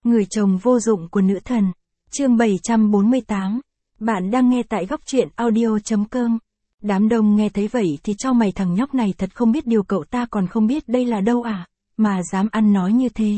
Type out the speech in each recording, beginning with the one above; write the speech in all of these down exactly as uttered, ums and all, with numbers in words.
Người chồng vô dụng của nữ thần. Chương bảy trăm bốn mươi tám. Bạn đang nghe tại góc truyện audio chấm com. Đám đông nghe thấy vậy thì cho mày, thằng nhóc này thật không biết điều, cậu ta còn không biết đây là đâu à, mà dám ăn nói như thế.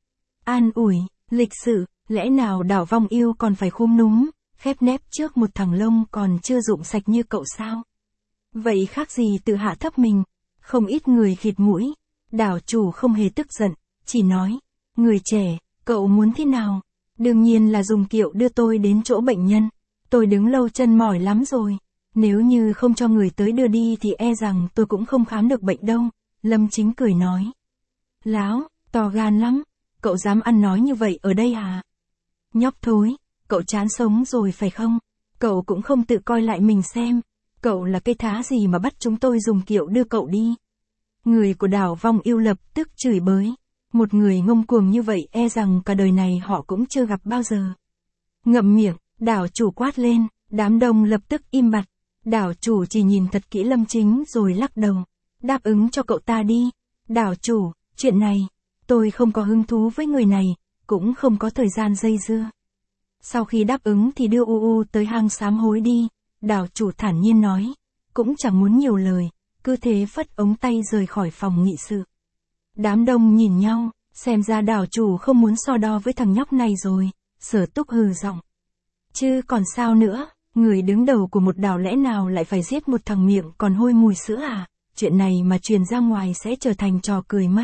An ủi, lịch sự, lẽ nào Đào Vong Yêu còn phải khúm núm, khép nép trước một thằng lông còn chưa rụng sạch như cậu sao? Vậy khác gì tự hạ thấp mình. Không ít người khịt mũi. Đảo chủ không hề tức giận, chỉ nói, người trẻ, cậu muốn thế nào? Đương nhiên là dùng kiệu đưa tôi đến chỗ bệnh nhân. Tôi đứng lâu chân mỏi lắm rồi. Nếu như không cho người tới đưa đi thì e rằng tôi cũng không khám được bệnh đâu. Lâm Chính cười nói. Láo, to gan lắm. Cậu dám ăn nói như vậy ở đây à? Nhóc thối, cậu chán sống rồi phải không? Cậu cũng không tự coi lại mình xem. Cậu là cây thá gì mà bắt chúng tôi dùng kiệu đưa cậu đi? Người của Đào Vong Yêu lập tức chửi bới. Một người ngông cuồng như vậy e rằng cả đời này họ cũng chưa gặp bao giờ. Ngậm miệng, đảo chủ quát lên, đám đông lập tức im bặt. Đảo chủ chỉ nhìn thật kỹ Lâm Chính rồi lắc đầu. Đáp ứng cho cậu ta đi. Đảo chủ, chuyện này, tôi không có hứng thú với người này, cũng không có thời gian dây dưa. Sau khi đáp ứng thì đưa U U tới hang sám hối đi. Đảo chủ thản nhiên nói, cũng chẳng muốn nhiều lời, cứ thế phất ống tay rời khỏi phòng nghị sự. Đám đông nhìn nhau, xem ra đảo chủ không muốn so đo với thằng nhóc này rồi. Sở Túc hừ giọng. Chứ còn sao nữa, người đứng đầu của một đảo lẽ nào lại phải giết một thằng miệng còn hôi mùi sữa à? Chuyện này mà truyền ra ngoài sẽ trở thành trò cười mất.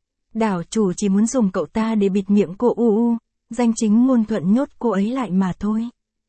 Đảo chủ chỉ muốn dùng cậu ta để bịt miệng cô U U, danh chính ngôn thuận nhốt cô ấy lại mà thôi.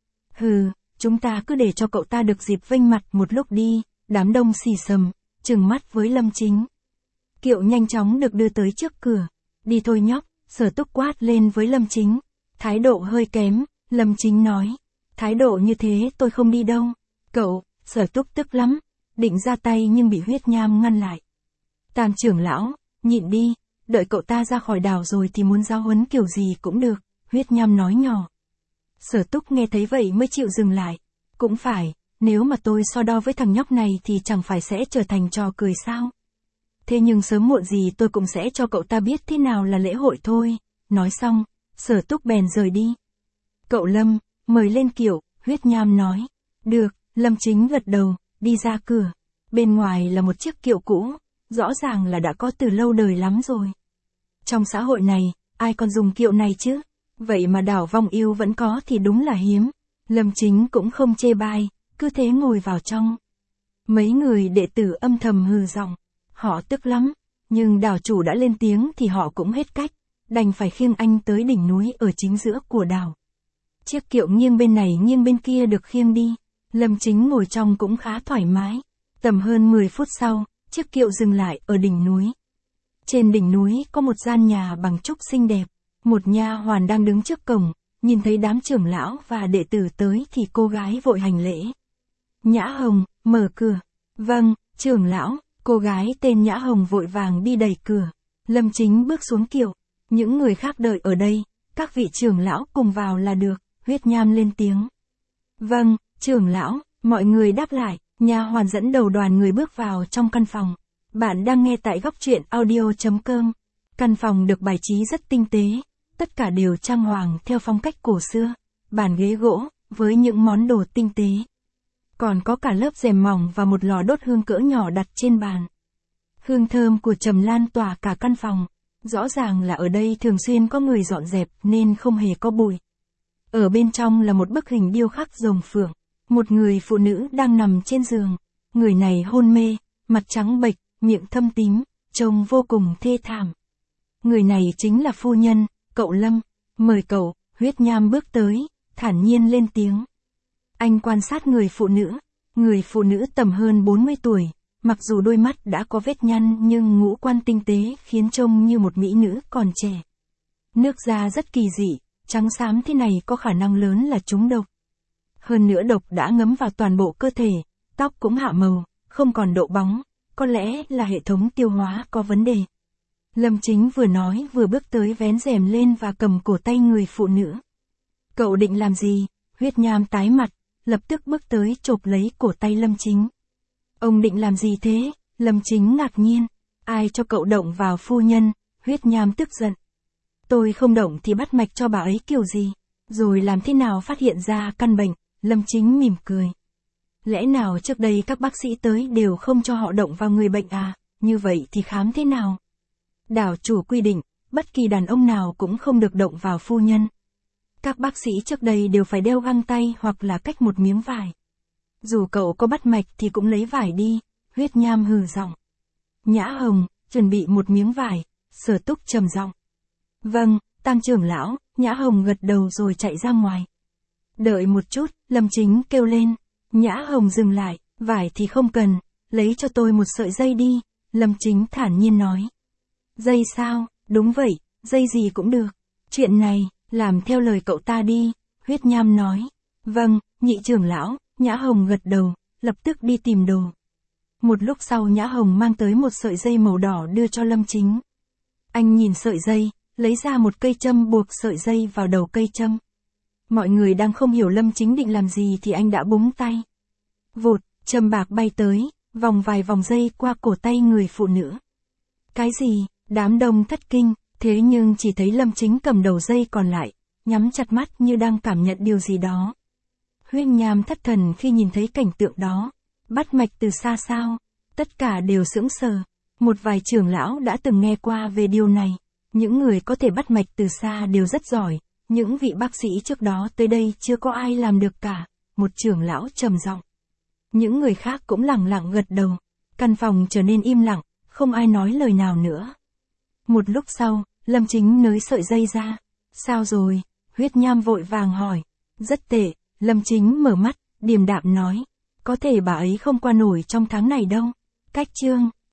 Hừ, chúng ta cứ để cho cậu ta được dịp vênh mặt một lúc đi. Đám đông xì xầm, trừng mắt với Lâm Chính. Kiệu nhanh chóng được đưa tới trước cửa. Đi thôi nhóc, Sở Túc quát lên với Lâm Chính. Thái độ hơi kém, Lâm Chính nói. Thái độ như thế tôi không đi đâu. Cậu, Sở Túc tức lắm, định ra tay nhưng bị Huyết Nham ngăn lại. Tam trưởng lão, nhịn đi, đợi cậu ta ra khỏi đảo rồi thì muốn giáo huấn kiểu gì cũng được, Huyết Nham nói nhỏ. Sở Túc nghe thấy vậy mới chịu dừng lại. Cũng phải, nếu mà tôi so đo với thằng nhóc này thì chẳng phải sẽ trở thành trò cười sao? Thế nhưng sớm muộn gì tôi cũng sẽ cho cậu ta biết thế nào là lễ hội thôi. Nói xong, Sở Túc bèn rời đi. Cậu Lâm, mời lên kiệu, Huyết Nham nói. Được, Lâm Chính gật đầu, đi ra cửa. Bên ngoài là một chiếc kiệu cũ, rõ ràng là đã có từ lâu đời lắm rồi. Trong xã hội này, ai còn dùng kiệu này chứ? Vậy mà Đào Vong Yêu vẫn có thì đúng là hiếm. Lâm Chính cũng không chê bai, cứ thế ngồi vào trong. Mấy người đệ tử âm thầm hừ giọng. Họ tức lắm, nhưng đảo chủ đã lên tiếng thì họ cũng hết cách, đành phải khiêng anh tới đỉnh núi ở chính giữa của đảo. Chiếc kiệu nghiêng bên này nghiêng bên kia được khiêng đi. Lâm Chính ngồi trong cũng khá thoải mái. Tầm hơn mười phút sau, chiếc kiệu dừng lại ở đỉnh núi. Trên đỉnh núi có một gian nhà bằng trúc xinh đẹp. Một nha hoàn đang đứng trước cổng, nhìn thấy đám trưởng lão và đệ tử tới thì cô gái vội hành lễ. Nhã Hồng, mở cửa. Vâng, trưởng lão. Cô gái tên Nhã Hồng vội vàng đi đẩy cửa. Lâm Chính bước xuống kiệu. Những người khác đợi ở đây, các vị trưởng lão cùng vào là được, Huyết Nham lên tiếng. Vâng, trưởng lão, mọi người đáp lại, nha hoàn dẫn đầu đoàn người bước vào trong căn phòng. Bạn đang nghe tại góc truyện audio chấm com. Căn phòng được bài trí rất tinh tế, tất cả đều trang hoàng theo phong cách cổ xưa, bàn ghế gỗ, với những món đồ tinh tế. Còn có cả lớp rèm mỏng và một lò đốt hương cỡ nhỏ đặt trên bàn. Hương thơm của trầm lan tỏa cả căn phòng. Rõ ràng là ở đây thường xuyên có người dọn dẹp nên không hề có bụi. Ở bên trong là một bức hình điêu khắc rồng phượng. Một người phụ nữ đang nằm trên giường. Người này hôn mê, mặt trắng bệch, miệng thâm tím, trông vô cùng thê thảm. Người này chính là phu nhân, cậu Lâm. Mời cậu. Huyết Nham bước tới, thản nhiên lên tiếng. Anh quan sát người phụ nữ. Người phụ nữ tầm hơn bốn mươi tuổi, mặc dù đôi mắt đã có vết nhăn nhưng ngũ quan tinh tế khiến trông như một mỹ nữ còn trẻ. Nước da rất kỳ dị, trắng xám thế này có khả năng lớn là trúng độc. Hơn nữa độc đã ngấm vào toàn bộ cơ thể, tóc cũng hạ màu, không còn độ bóng, có lẽ là hệ thống tiêu hóa có vấn đề. Lâm Chính vừa nói vừa bước tới vén rèm lên và cầm cổ tay người phụ nữ. Cậu định làm gì? Huyết Nham tái mặt, lập tức bước tới chộp lấy cổ tay Lâm Chính. Ông định làm gì thế? Lâm Chính ngạc nhiên. Ai cho cậu động vào phu nhân? Huyết Nham tức giận. Tôi không động thì bắt mạch cho bà ấy kiểu gì? Rồi làm thế nào phát hiện ra căn bệnh? Lâm Chính mỉm cười. Lẽ nào trước đây các bác sĩ tới đều không cho họ động vào người bệnh à? Như vậy thì khám thế nào? Đảo chủ quy định, bất kỳ đàn ông nào cũng không được động vào phu nhân. Các bác sĩ trước đây đều phải đeo găng tay hoặc là cách một miếng vải. Dù cậu có bắt mạch thì cũng lấy vải đi, Huyết Nham hừ giọng. Nhã Hồng, chuẩn bị một miếng vải, Sở Túc trầm giọng. Vâng, Tam trưởng lão, Nhã Hồng gật đầu rồi chạy ra ngoài. Đợi một chút, Lâm Chính kêu lên. Nhã Hồng dừng lại, vải thì không cần, lấy cho tôi một sợi dây đi, Lâm Chính thản nhiên nói. Dây sao, đúng vậy, dây gì cũng được. Chuyện này, làm theo lời cậu ta đi, Huyết Nham nói. Vâng, nhị trưởng lão, Nhã Hồng gật đầu, lập tức đi tìm đồ. Một lúc sau Nhã Hồng mang tới một sợi dây màu đỏ đưa cho Lâm Chính. Anh nhìn sợi dây, lấy ra một cây châm buộc sợi dây vào đầu cây châm. Mọi người đang không hiểu Lâm Chính định làm gì thì anh đã búng tay. Vụt, châm bạc bay tới, vòng vài vòng dây qua cổ tay người phụ nữ. Cái gì? Đám đông thất kinh, thế nhưng chỉ thấy Lâm Chính cầm đầu dây còn lại, nhắm chặt mắt như đang cảm nhận điều gì đó. Huyết Nham thất thần khi nhìn thấy cảnh tượng đó. Bắt mạch từ xa sao? Tất cả đều sững sờ. Một vài trưởng lão đã từng nghe qua về điều này. Những người có thể bắt mạch từ xa đều rất giỏi. Những vị bác sĩ trước đó tới đây chưa có ai làm được cả. Một trưởng lão trầm giọng. Những người khác cũng lặng lặng gật đầu. Căn phòng trở nên im lặng, không ai nói lời nào nữa. Một lúc sau, Lâm Chính nới sợi dây ra. Sao rồi? Huyết Nham vội vàng hỏi. Rất tệ, Lâm Chính mở mắt, điềm đạm nói. Có thể bà ấy không qua nổi trong tháng này đâu. Cách chương.